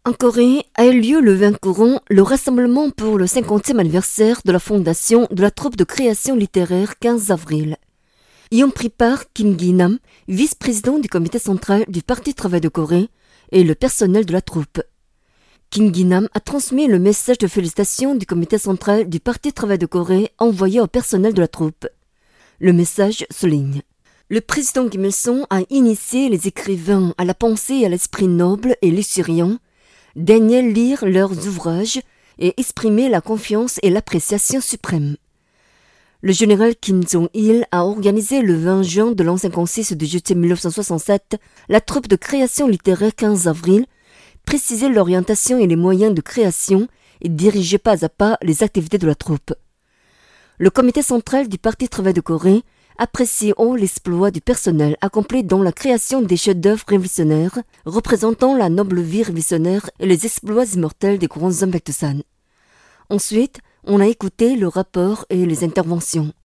En Corée a eu lieu le 20 courant le rassemblement pour le 50e anniversaire de la fondation de la troupe de création littéraire 15 avril. Y ont pris part Kim Gi-nam, vice-président du comité central du Parti Travail de Corée, et le personnel de la troupe. Kim Gi-nam a transmis le message de félicitations du comité central du Parti Travail de Corée envoyé au personnel de la troupe. Le message souligne: le président Kim Il-sung a initié les écrivains à la pensée et à l'esprit noble et luxuriant, daigner lire leurs ouvrages et exprimer la confiance et l'appréciation suprême. Le général Kim Jong-il a organisé le 20 juin de l'an 56 de juillet 1967 la troupe de création littéraire 15 avril, précisé l'orientation et les moyens de création et dirigé pas à pas les activités de la troupe. Le comité central du Parti Travail de Corée apprécie haut l'exploit du personnel accompli dans la création des chefs-d'œuvre révolutionnaires représentant la noble vie révolutionnaire et les exploits immortels des grands hommes Baekdusan. Ensuite, on a écouté le rapport et les interventions.